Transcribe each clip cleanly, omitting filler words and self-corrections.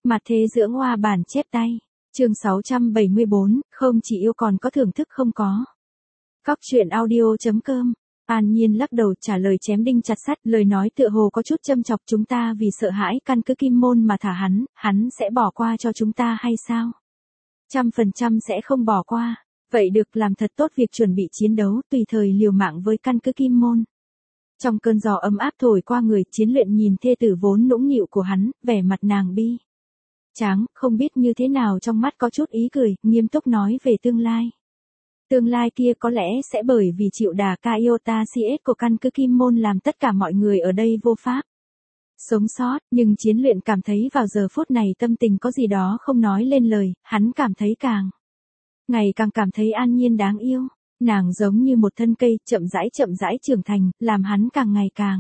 Mặt thế dưỡng hoa bản chép tay. Chương 674, không chỉ yêu còn có thưởng thức không có. Góc truyện audio.com. An Nhiên lắc đầu trả lời chém đinh chặt sắt, lời nói tựa hồ có chút châm chọc chúng ta vì sợ hãi căn cứ Kim Môn mà thả hắn sẽ bỏ qua cho chúng ta hay sao? 100% sẽ không bỏ qua. Vậy được, làm thật tốt việc chuẩn bị chiến đấu, tùy thời liều mạng với căn cứ Kim Môn. Trong cơn gió ấm áp thổi qua người, Chiến Luyện nhìn thê tử vốn nũng nịu của hắn, vẻ mặt nàng bi tráng, không biết như thế nào, trong mắt có chút ý cười, nghiêm túc nói về tương lai. Tương lai kia có lẽ sẽ bởi vì chịu đà Iota CS của căn cứ Kim Môn làm tất cả mọi người ở đây vô pháp sống sót, nhưng Chiến Luyện cảm thấy vào giờ phút này tâm tình có gì đó không nói lên lời, hắn cảm thấy ngày càng cảm thấy An Nhiên đáng yêu, nàng giống như một thân cây, chậm rãi trưởng thành, làm hắn càng ngày càng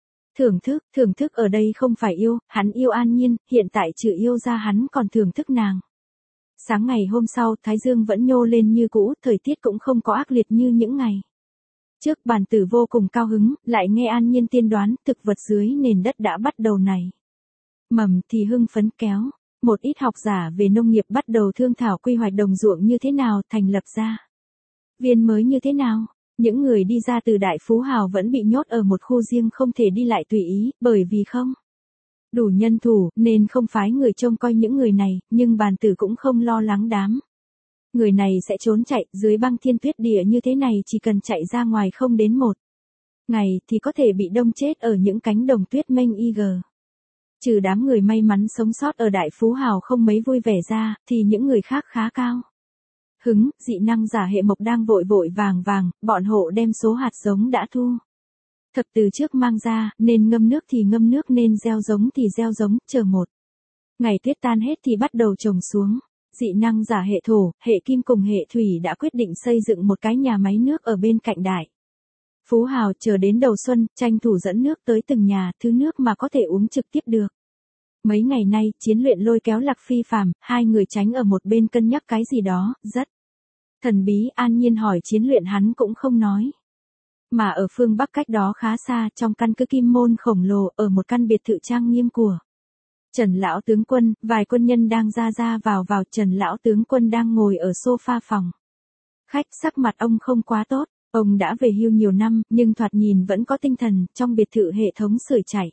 thưởng thức ở đây không phải yêu, hắn yêu An Nhiên, hiện tại trừ yêu ra hắn còn thưởng thức nàng. Sáng ngày hôm sau, thái dương vẫn nhô lên như cũ, thời tiết cũng không có ác liệt như những ngày trước. Bàn tử vô cùng cao hứng, lại nghe An Nhiên tiên đoán, thực vật dưới nền đất đã bắt đầu nảy mầm thì hưng phấn kéo. Một ít học giả về nông nghiệp bắt đầu thương thảo quy hoạch đồng ruộng như thế nào, thành lập ra viên mới như thế nào. Những người đi ra từ đại phú hào vẫn bị nhốt ở một khu riêng không thể đi lại tùy ý, bởi vì không đủ nhân thủ, nên không phái người trông coi những người này, nhưng bàn tử cũng không lo lắng đám người này sẽ trốn chạy, dưới băng thiên tuyết địa như thế này chỉ cần chạy ra ngoài không đến một ngày thì có thể bị đông chết ở những cánh đồng tuyết mênh IG. Trừ đám người may mắn sống sót ở đại phú hào không mấy vui vẻ ra, thì những người khác khá cao hứng. Dị năng giả hệ mộc đang vội vàng, bọn hộ đem số hạt giống đã thu thập từ trước mang ra, nên ngâm nước thì ngâm nước, nên gieo giống thì gieo giống, chờ một ngày tuyết tan hết thì bắt đầu trồng xuống. Dị năng giả hệ thổ, hệ kim cùng hệ thủy đã quyết định xây dựng một cái nhà máy nước ở bên cạnh đại phú hào, chờ đến đầu xuân, tranh thủ dẫn nước tới từng nhà, thứ nước mà có thể uống trực tiếp được. Mấy ngày nay, Chiến Luyện lôi kéo Lạc Phi Phàm, hai người tránh ở một bên cân nhắc cái gì đó, rất thần bí. An Nhiên hỏi Chiến Luyện, hắn cũng không nói. Mà ở phương Bắc cách đó khá xa, trong căn cứ Kim Môn khổng lồ, ở một căn biệt thự trang nghiêm của Trần lão tướng quân, vài quân nhân đang ra vào. Trần lão tướng quân đang ngồi ở sofa phòng khách, sắc mặt ông không quá tốt. Ông đã về hưu nhiều năm, nhưng thoạt nhìn vẫn có tinh thần. Trong biệt thự hệ thống sưởi chạy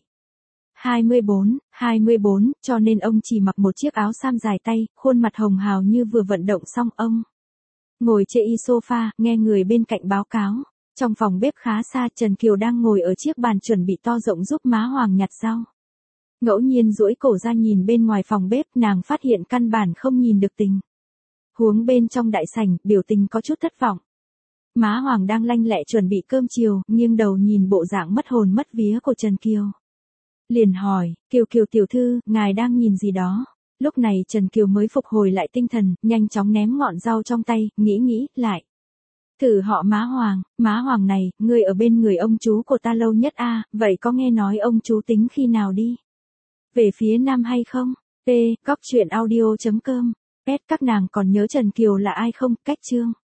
24, cho nên ông chỉ mặc một chiếc áo sam dài tay, khuôn mặt hồng hào như vừa vận động xong. Ông ngồi trên sofa, nghe người bên cạnh báo cáo. Trong phòng bếp khá xa, Trần Kiều đang ngồi ở chiếc bàn chuẩn bị to rộng giúp má Hoàng nhặt rau. Ngẫu nhiên duỗi cổ ra nhìn bên ngoài phòng bếp, nàng phát hiện căn bản không nhìn được tình huống bên trong đại sảnh, biểu tình có chút thất vọng. Má Hoàng đang lanh lẹ chuẩn bị cơm chiều, nghiêng đầu nhìn bộ dạng mất hồn mất vía của Trần Kiều. Liền hỏi, Kiều tiểu thư, ngài đang nhìn gì đó? Lúc này Trần Kiều mới phục hồi lại tinh thần, nhanh chóng ném ngọn rau trong tay, nghĩ lại. Thử họ Má Hoàng này, ngươi ở bên người ông chú của ta lâu nhất a, vậy có nghe nói ông chú tính khi nào đi về phía Nam hay không? Góc truyện audio.com. Các nàng còn nhớ Trần Kiều là ai không? Cách chương